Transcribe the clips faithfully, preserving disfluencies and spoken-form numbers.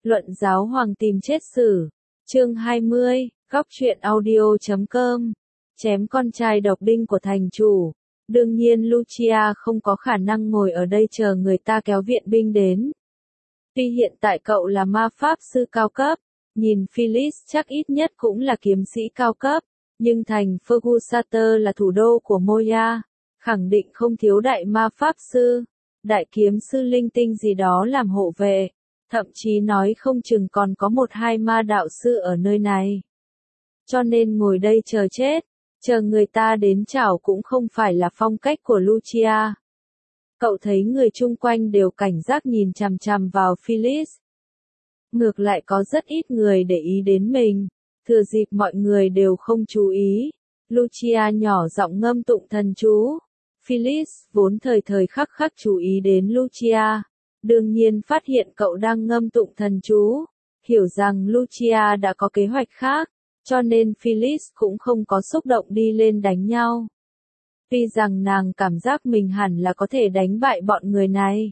Luận giáo hoàng tìm chết sử. Chương hai mươi, góc truyện audio chấm com. Chém con trai độc đinh của thành chủ. Đương nhiên Lucia không có khả năng ngồi ở đây chờ người ta kéo viện binh đến. Tuy hiện tại cậu là ma pháp sư cao cấp, nhìn Phyllis chắc ít nhất cũng là kiếm sĩ cao cấp, nhưng thành Fergusater là thủ đô của Moya, khẳng định không thiếu đại ma pháp sư, đại kiếm sư linh tinh gì đó làm hộ vệ, thậm chí nói không chừng còn có một hai ma đạo sư ở nơi này. Cho nên ngồi đây chờ chết, chờ người ta đến chảo cũng không phải là phong cách của Lucia. Cậu thấy người chung quanh đều cảnh giác nhìn chằm chằm vào Phyllis. Ngược lại có rất ít người để ý đến mình, thừa dịp mọi người đều không chú ý. Lucia nhỏ giọng ngâm tụng thần chú. Phyllis vốn thời thời khắc khắc chú ý đến Lucia, đương nhiên phát hiện cậu đang ngâm tụng thần chú, hiểu rằng Lucia đã có kế hoạch khác, cho nên Phyllis cũng không có xúc động đi lên đánh nhau. Tuy rằng nàng cảm giác mình hẳn là có thể đánh bại bọn người này.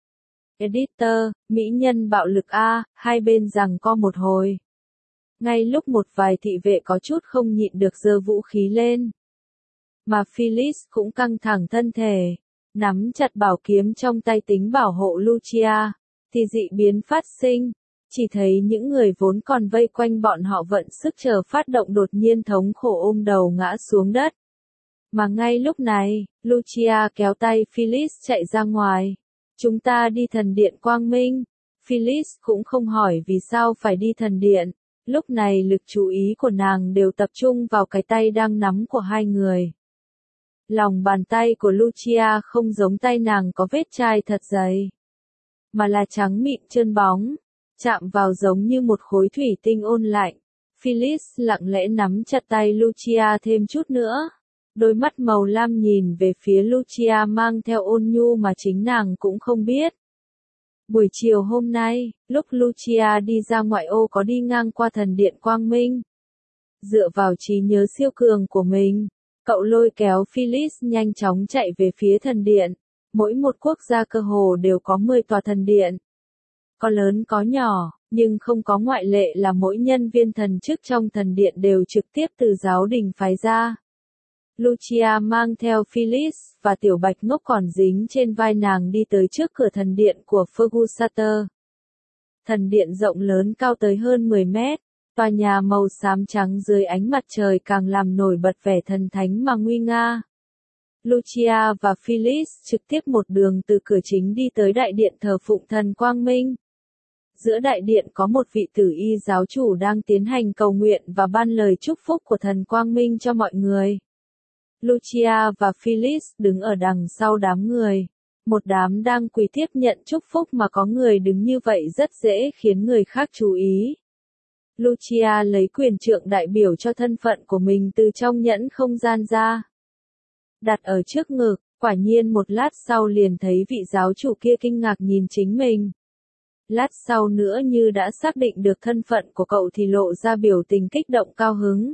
Editor, mỹ nhân bạo lực A, hai bên giằng co một hồi. Ngay lúc một vài thị vệ có chút không nhịn được giơ vũ khí lên. Mà Phyllis cũng căng thẳng thân thể, nắm chặt bảo kiếm trong tay tính bảo hộ Lucia, thì dị biến phát sinh. Chỉ thấy những người vốn còn vây quanh bọn họ vận sức chờ phát động đột nhiên thống khổ ôm đầu ngã xuống đất. Mà ngay lúc này, Lucia kéo tay Phyllis chạy ra ngoài. Chúng ta đi thần điện quang minh. Phyllis cũng không hỏi vì sao phải đi thần điện. Lúc này lực chú ý của nàng đều tập trung vào cái tay đang nắm của hai người. Lòng bàn tay của Lucia không giống tay nàng có vết chai thật dày, mà là trắng mịn trơn bóng, chạm vào giống như một khối thủy tinh ôn lạnh. Phyllis lặng lẽ nắm chặt tay Lucia thêm chút nữa. Đôi mắt màu lam nhìn về phía Lucia mang theo ôn nhu mà chính nàng cũng không biết. Buổi chiều hôm nay, lúc Lucia đi ra ngoại ô có đi ngang qua thần điện quang minh. Dựa vào trí nhớ siêu cường của mình, cậu lôi kéo Phyllis nhanh chóng chạy về phía thần điện. Mỗi một quốc gia cơ hồ đều có mười tòa thần điện. Có lớn có nhỏ, nhưng không có ngoại lệ là mỗi nhân viên thần chức trong thần điện đều trực tiếp từ giáo đình phái ra. Lucia mang theo Phyllis và tiểu bạch ngốc còn dính trên vai nàng đi tới trước cửa thần điện của Fergusater. Thần điện rộng lớn cao tới hơn mười mét, tòa nhà màu xám trắng dưới ánh mặt trời càng làm nổi bật vẻ thần thánh mà nguy nga. Lucia và Phyllis trực tiếp một đường từ cửa chính đi tới đại điện thờ phụng thần quang minh. Giữa đại điện có một vị tử y giáo chủ đang tiến hành cầu nguyện và ban lời chúc phúc của thần quang minh cho mọi người. Lucia và Phyllis đứng ở đằng sau đám người. Một đám đang quỳ tiếp nhận chúc phúc mà có người đứng như vậy rất dễ khiến người khác chú ý. Lucia lấy quyền trượng đại biểu cho thân phận của mình từ trong nhẫn không gian ra. Đặt ở trước ngực, quả nhiên một lát sau liền thấy vị giáo chủ kia kinh ngạc nhìn chính mình. Lát sau nữa như đã xác định được thân phận của cậu thì lộ ra biểu tình kích động cao hứng.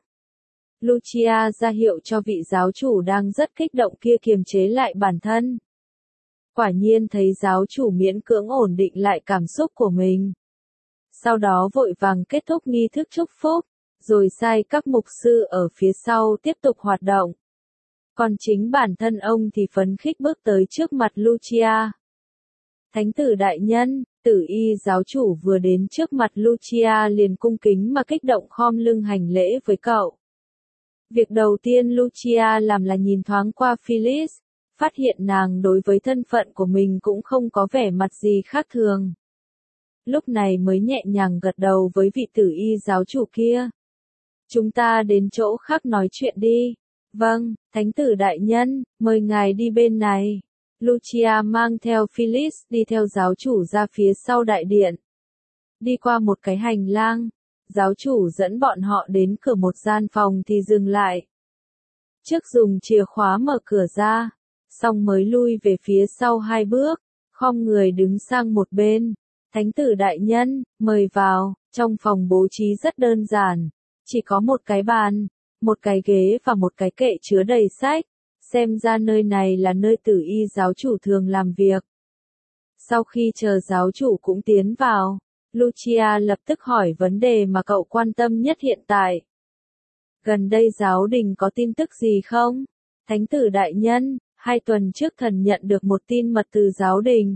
Lucia ra hiệu cho vị giáo chủ đang rất kích động kia kiềm chế lại bản thân. Quả nhiên thấy giáo chủ miễn cưỡng ổn định lại cảm xúc của mình. Sau đó vội vàng kết thúc nghi thức chúc phúc, rồi sai các mục sư ở phía sau tiếp tục hoạt động. Còn chính bản thân ông thì phấn khích bước tới trước mặt Lucia. Thánh tử đại nhân, tử y giáo chủ vừa đến trước mặt Lucia liền cung kính mà kích động khom lưng hành lễ với cậu. Việc đầu tiên Lucia làm là nhìn thoáng qua Phyllis, phát hiện nàng đối với thân phận của mình cũng không có vẻ mặt gì khác thường. Lúc này mới nhẹ nhàng gật đầu với vị tử y giáo chủ kia. Chúng ta đến chỗ khác nói chuyện đi. Vâng, thánh tử đại nhân, mời ngài đi bên này. Lucia mang theo Phyllis đi theo giáo chủ ra phía sau đại điện. Đi qua một cái hành lang, giáo chủ dẫn bọn họ đến cửa một gian phòng thì dừng lại. Trước dùng chìa khóa mở cửa ra, xong mới lui về phía sau hai bước, khom người đứng sang một bên. Thánh tử đại nhân, mời vào. Trong phòng bố trí rất đơn giản, chỉ có một cái bàn, một cái ghế và một cái kệ chứa đầy sách. Xem ra nơi này là nơi tử y giáo chủ thường làm việc. Sau khi chờ giáo chủ cũng tiến vào, Lucia lập tức hỏi vấn đề mà cậu quan tâm nhất hiện tại. Gần đây giáo đình có tin tức gì không? Thánh tử đại nhân, hai tuần trước thần nhận được một tin mật từ giáo đình.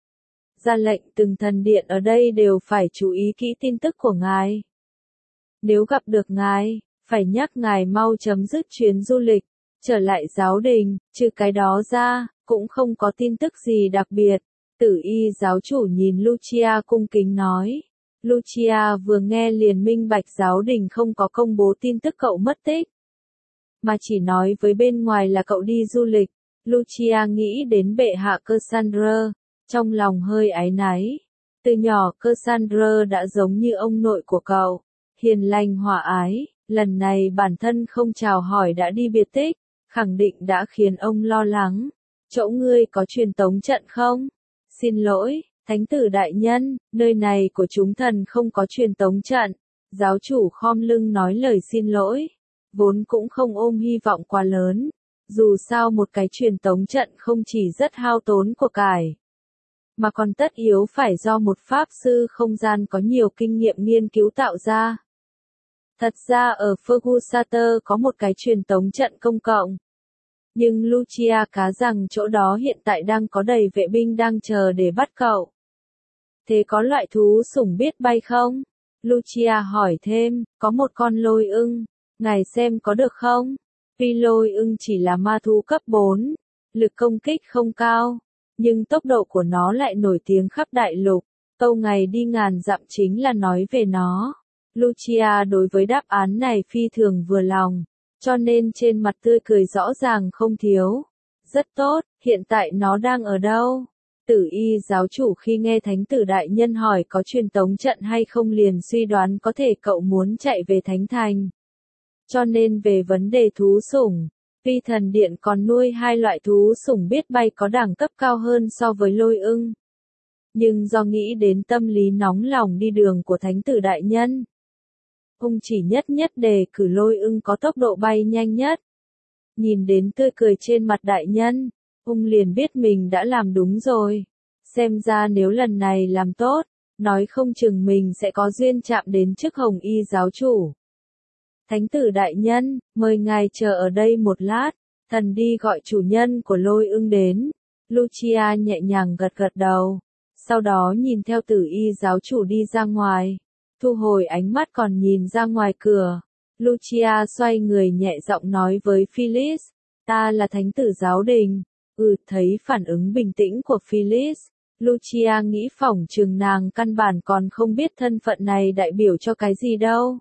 Ra lệnh từng thần điện ở đây đều phải chú ý kỹ tin tức của ngài. Nếu gặp được ngài, phải nhắc ngài mau chấm dứt chuyến du lịch, trở lại giáo đình, trừ cái đó ra, cũng không có tin tức gì đặc biệt. Tử y giáo chủ nhìn Lucia cung kính nói. Lucia vừa nghe liền minh bạch giáo đình không có công bố tin tức cậu mất tích, mà chỉ nói với bên ngoài là cậu đi du lịch. Lucia nghĩ đến bệ hạ Cassandra, trong lòng hơi áy náy. Từ nhỏ Cassandra đã giống như ông nội của cậu, hiền lành hòa ái, lần này bản thân không chào hỏi đã đi biệt tích, khẳng định đã khiến ông lo lắng. Chỗ ngươi có truyền tống trận không? Xin lỗi, thánh tử đại nhân, nơi này của chúng thần không có truyền tống trận. Giáo chủ khom lưng nói lời xin lỗi, vốn cũng không ôm hy vọng quá lớn. Dù sao một cái truyền tống trận không chỉ rất hao tốn của cải, mà còn tất yếu phải do một pháp sư không gian có nhiều kinh nghiệm nghiên cứu tạo ra. Thật ra ở Fergusater có một cái truyền tống trận công cộng. Nhưng Lucia cá rằng chỗ đó hiện tại đang có đầy vệ binh đang chờ để bắt cậu. Thế có loại thú sủng biết bay không? Lucia hỏi thêm, có một con lôi ưng, ngài xem có được không? Tuy lôi ưng chỉ là ma thú cấp bốn, lực công kích không cao, nhưng tốc độ của nó lại nổi tiếng khắp đại lục. Câu ngày đi ngàn dặm chính là nói về nó. Lucia đối với đáp án này phi thường vừa lòng, cho nên trên mặt tươi cười rõ ràng không thiếu. Rất tốt, hiện tại nó đang ở đâu? Tử y giáo chủ khi nghe thánh tử đại nhân hỏi có truyền tống trận hay không liền suy đoán có thể cậu muốn chạy về thánh thành. Cho nên về vấn đề thú sủng, tuy thần điện còn nuôi hai loại thú sủng biết bay có đẳng cấp cao hơn so với lôi ưng, nhưng do nghĩ đến tâm lý nóng lòng đi đường của thánh tử đại nhân, ông chỉ nhất nhất đề cử lôi ưng có tốc độ bay nhanh nhất. Nhìn đến tươi cười trên mặt đại nhân, ông liền biết mình đã làm đúng rồi. Xem ra nếu lần này làm tốt, nói không chừng mình sẽ có duyên chạm đến chức hồng y giáo chủ. Thánh tử đại nhân, mời ngài chờ ở đây một lát, thần đi gọi chủ nhân của lôi ưng đến. Lucia nhẹ nhàng gật gật đầu, sau đó nhìn theo tử y giáo chủ đi ra ngoài, thu hồi ánh mắt còn nhìn ra ngoài cửa. Lucia xoay người nhẹ giọng nói với Phyllis, ta là thánh tử giáo đình. Ừ, thấy phản ứng bình tĩnh của Phyllis, Lucia nghĩ phỏng chừng nàng căn bản còn không biết thân phận này đại biểu cho cái gì đâu.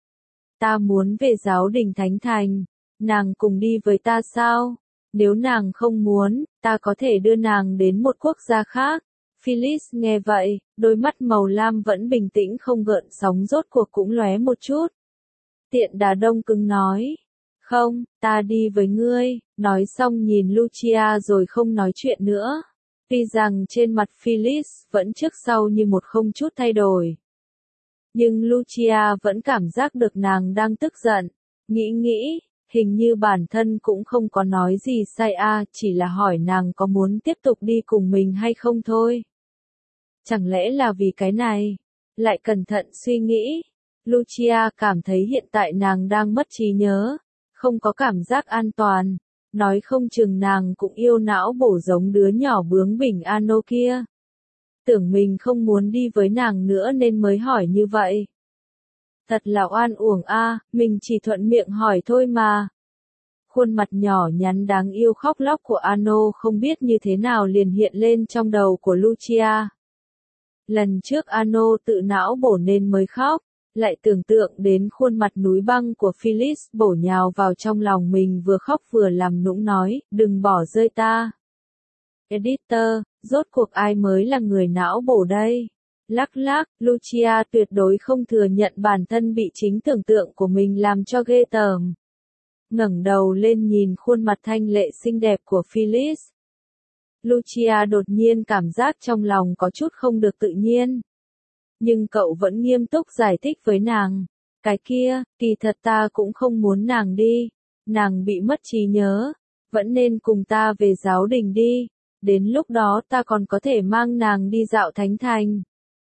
Ta muốn về giáo đình thánh thành, nàng cùng đi với ta sao? Nếu nàng không muốn, ta có thể đưa nàng đến một quốc gia khác. Phyllis nghe vậy, đôi mắt màu lam vẫn bình tĩnh không gợn sóng rốt cuộc cũng lóe một chút. Tiện đà đông cứng nói, không, ta đi với ngươi, nói xong nhìn Lucia rồi không nói chuyện nữa. Tuy rằng trên mặt Phyllis vẫn trước sau như một không chút thay đổi, nhưng Lucia vẫn cảm giác được nàng đang tức giận. Nghĩ nghĩ, hình như bản thân cũng không có nói gì sai a, chỉ là hỏi nàng có muốn tiếp tục đi cùng mình hay không thôi. Chẳng lẽ là vì cái này? Lại cẩn thận suy nghĩ, Lucia cảm thấy hiện tại nàng đang mất trí nhớ, không có cảm giác an toàn, nói không chừng nàng cũng yêu não bổ giống đứa nhỏ bướng bỉnh Ano kia. Tưởng mình không muốn đi với nàng nữa nên mới hỏi như vậy. Thật là oan uổng a, mình chỉ thuận miệng hỏi thôi mà. Khuôn mặt nhỏ nhắn đáng yêu khóc lóc của Ano không biết như thế nào liền hiện lên trong đầu của Lucia. Lần trước Ano tự não bổ nên mới khóc, lại tưởng tượng đến khuôn mặt núi băng của Phyllis bổ nhào vào trong lòng mình vừa khóc vừa làm nũng nói, đừng bỏ rơi ta. Editor, rốt cuộc ai mới là người não bổ đây? Lắc lắc, Lucia tuyệt đối không thừa nhận bản thân bị chính tưởng tượng của mình làm cho ghê tởm. Ngẩng đầu lên nhìn khuôn mặt thanh lệ xinh đẹp của Phyllis. Lucia đột nhiên cảm giác trong lòng có chút không được tự nhiên. Nhưng cậu vẫn nghiêm túc giải thích với nàng. Cái kia, kỳ thật ta cũng không muốn nàng đi. Nàng bị mất trí nhớ. Vẫn nên cùng ta về giáo đình đi. Đến lúc đó ta còn có thể mang nàng đi dạo thánh thành.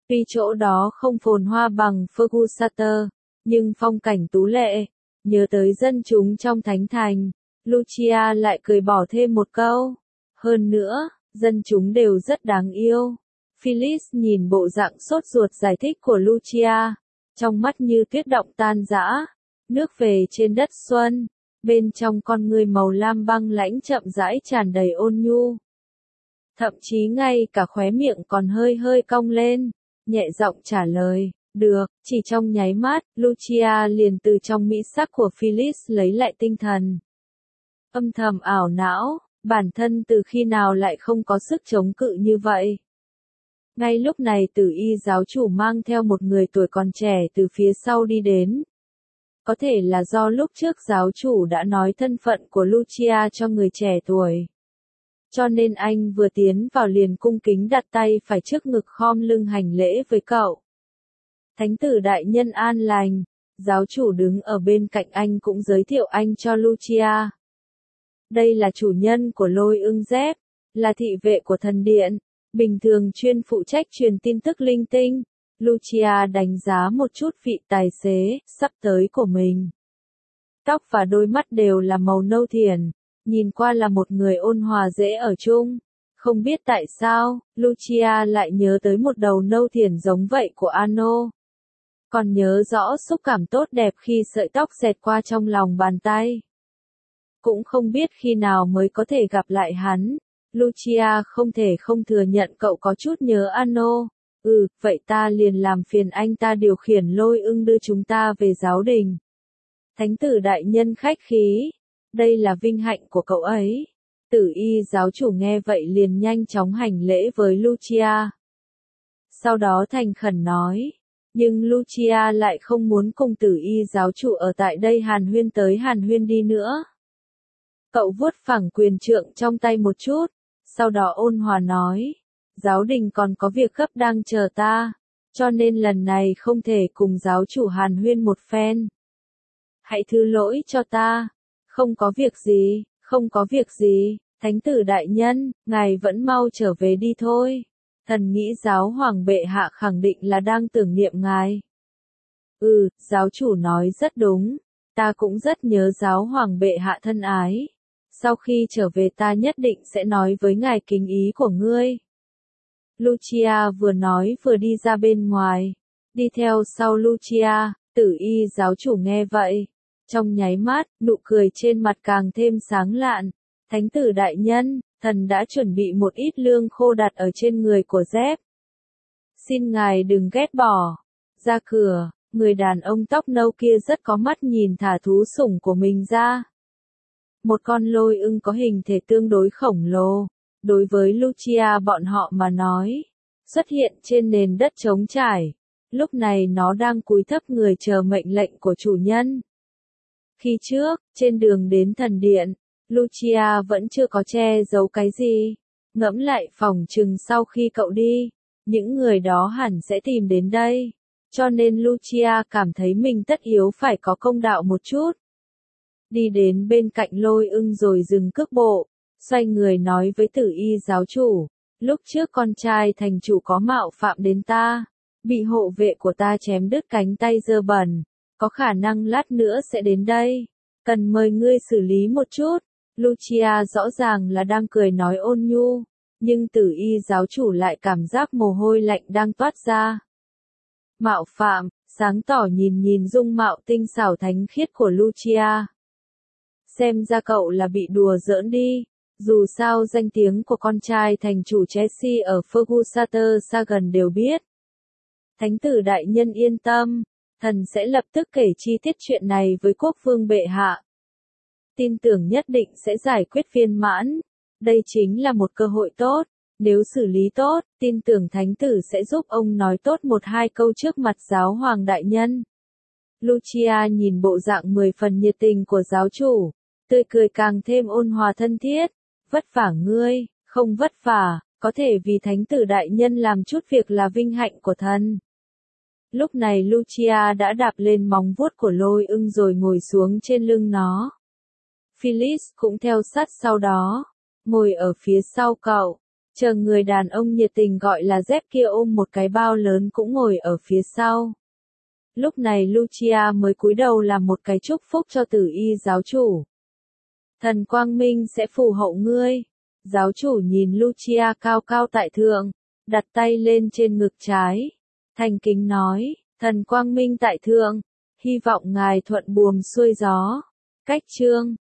Tuy chỗ đó không phồn hoa bằng Fergusater, nhưng phong cảnh tú lệ, nhớ tới dân chúng trong thánh thành, Lucia lại cười bỏ thêm một câu. Hơn nữa, dân chúng đều rất đáng yêu. Phyllis nhìn bộ dạng sốt ruột giải thích của Lucia, trong mắt như tuyết động tan rã, nước về trên đất xuân, bên trong con người màu lam băng lãnh chậm rãi tràn đầy ôn nhu. Thậm chí ngay cả khóe miệng còn hơi hơi cong lên, nhẹ giọng trả lời, được, chỉ trong nháy mắt, Lucia liền từ trong mỹ sắc của Phyllis lấy lại tinh thần. Âm thầm ảo não, bản thân từ khi nào lại không có sức chống cự như vậy. Ngay lúc này Tử Y giáo chủ mang theo một người tuổi còn trẻ từ phía sau đi đến. Có thể là do lúc trước giáo chủ đã nói thân phận của Lucia cho người trẻ tuổi. Cho nên anh vừa tiến vào liền cung kính đặt tay phải trước ngực khom lưng hành lễ với cậu. Thánh tử đại nhân an lành, giáo chủ đứng ở bên cạnh anh cũng giới thiệu anh cho Lucia. Đây là chủ nhân của Lôi Ưng Dép, là thị vệ của thần điện, bình thường chuyên phụ trách truyền tin tức linh tinh. Lucia đánh giá một chút vị tài xế sắp tới của mình. Tóc và đôi mắt đều là màu nâu thiển, nhìn qua là một người ôn hòa dễ ở chung. Không biết tại sao, Lucia lại nhớ tới một đầu nâu thiển giống vậy của Ano. Còn nhớ rõ xúc cảm tốt đẹp khi sợi tóc xẹt qua trong lòng bàn tay. Cũng không biết khi nào mới có thể gặp lại hắn. Lucia không thể không thừa nhận cậu có chút nhớ Ano. Ừ, vậy ta liền làm phiền anh ta điều khiển Lôi Ưng đưa chúng ta về giáo đình. Thánh tử đại nhân khách khí. Đây là vinh hạnh của cậu ấy. Tử Y giáo chủ nghe vậy liền nhanh chóng hành lễ với Lucia. Sau đó thành khẩn nói. Nhưng Lucia lại không muốn cùng Tử Y giáo chủ ở tại đây hàn huyên tới hàn huyên đi nữa. Cậu vuốt phẳng quyền trượng trong tay một chút. Sau đó ôn hòa nói. Giáo đình còn có việc gấp đang chờ ta. Cho nên lần này không thể cùng giáo chủ hàn huyên một phen. Hãy thứ lỗi cho ta. Không có việc gì, không có việc gì, thánh tử đại nhân, ngài vẫn mau trở về đi thôi. Thần nghĩ giáo hoàng bệ hạ khẳng định là đang tưởng niệm ngài. Ừ, giáo chủ nói rất đúng, ta cũng rất nhớ giáo hoàng bệ hạ thân ái. Sau khi trở về ta nhất định sẽ nói với ngài kính ý của ngươi. Lucia vừa nói vừa đi ra bên ngoài, đi theo sau Lucia, Tử Y giáo chủ nghe vậy. Trong nháy mắt, nụ cười trên mặt càng thêm sáng lạn. Thánh tử đại nhân, thần đã chuẩn bị một ít lương khô đặt ở trên người của Dép. Xin ngài đừng ghét bỏ. Ra cửa, người đàn ông tóc nâu kia rất có mắt nhìn thả thú sủng của mình ra. Một con lôi ưng có hình thể tương đối khổng lồ. Đối với Lucia bọn họ mà nói, xuất hiện trên nền đất trống trải. Lúc này nó đang cúi thấp người chờ mệnh lệnh của chủ nhân. Khi trước, trên đường đến thần điện, Lucia vẫn chưa có che giấu cái gì. Ngẫm lại phòng chừng sau khi cậu đi, những người đó hẳn sẽ tìm đến đây. Cho nên Lucia cảm thấy mình tất yếu phải có công đạo một chút. Đi đến bên cạnh Lôi Ưng rồi dừng cước bộ, xoay người nói với Tử Y giáo chủ. Lúc trước con trai thành chủ có mạo phạm đến ta, bị hộ vệ của ta chém đứt cánh tay dơ bẩn. Có khả năng lát nữa sẽ đến đây. Cần mời ngươi xử lý một chút. Lucia rõ ràng là đang cười nói ôn nhu. Nhưng Tử Y giáo chủ lại cảm giác mồ hôi lạnh đang toát ra. Mạo phạm, sáng tỏ nhìn nhìn dung mạo tinh xảo thánh khiết của Lucia. Xem ra cậu là bị đùa giỡn đi. Dù sao danh tiếng của con trai thành chủ Chelsea ở Fergusater Sagan đều biết. Thánh tử đại nhân yên tâm. Thần sẽ lập tức kể chi tiết chuyện này với quốc vương bệ hạ. Tin tưởng nhất định sẽ giải quyết viên mãn. Đây chính là một cơ hội tốt. Nếu xử lý tốt, tin tưởng thánh tử sẽ giúp ông nói tốt một hai câu trước mặt giáo hoàng đại nhân. Lucia nhìn bộ dạng mười phần nhiệt tình của giáo chủ. Tươi cười càng thêm ôn hòa thân thiết. Vất vả ngươi, không vất vả, có thể vì thánh tử đại nhân làm chút việc là vinh hạnh của thần. Lúc này Lucia đã đạp lên móng vuốt của Lôi Ưng rồi ngồi xuống trên lưng nó. Phyllis cũng theo sát sau đó, ngồi ở phía sau cậu. Chờ người đàn ông nhiệt tình gọi là dép kia ôm một cái bao lớn cũng ngồi ở phía sau. Lúc này Lucia mới cúi đầu làm một cái chúc phúc cho Tử Y giáo chủ. Thần Quang Minh sẽ phù hộ ngươi. Giáo chủ nhìn Lucia cao cao tại thượng, đặt tay lên trên ngực trái. Thành kính nói, thần Quang Minh tại thượng, hy vọng ngài thuận buồm xuôi gió. Cách chương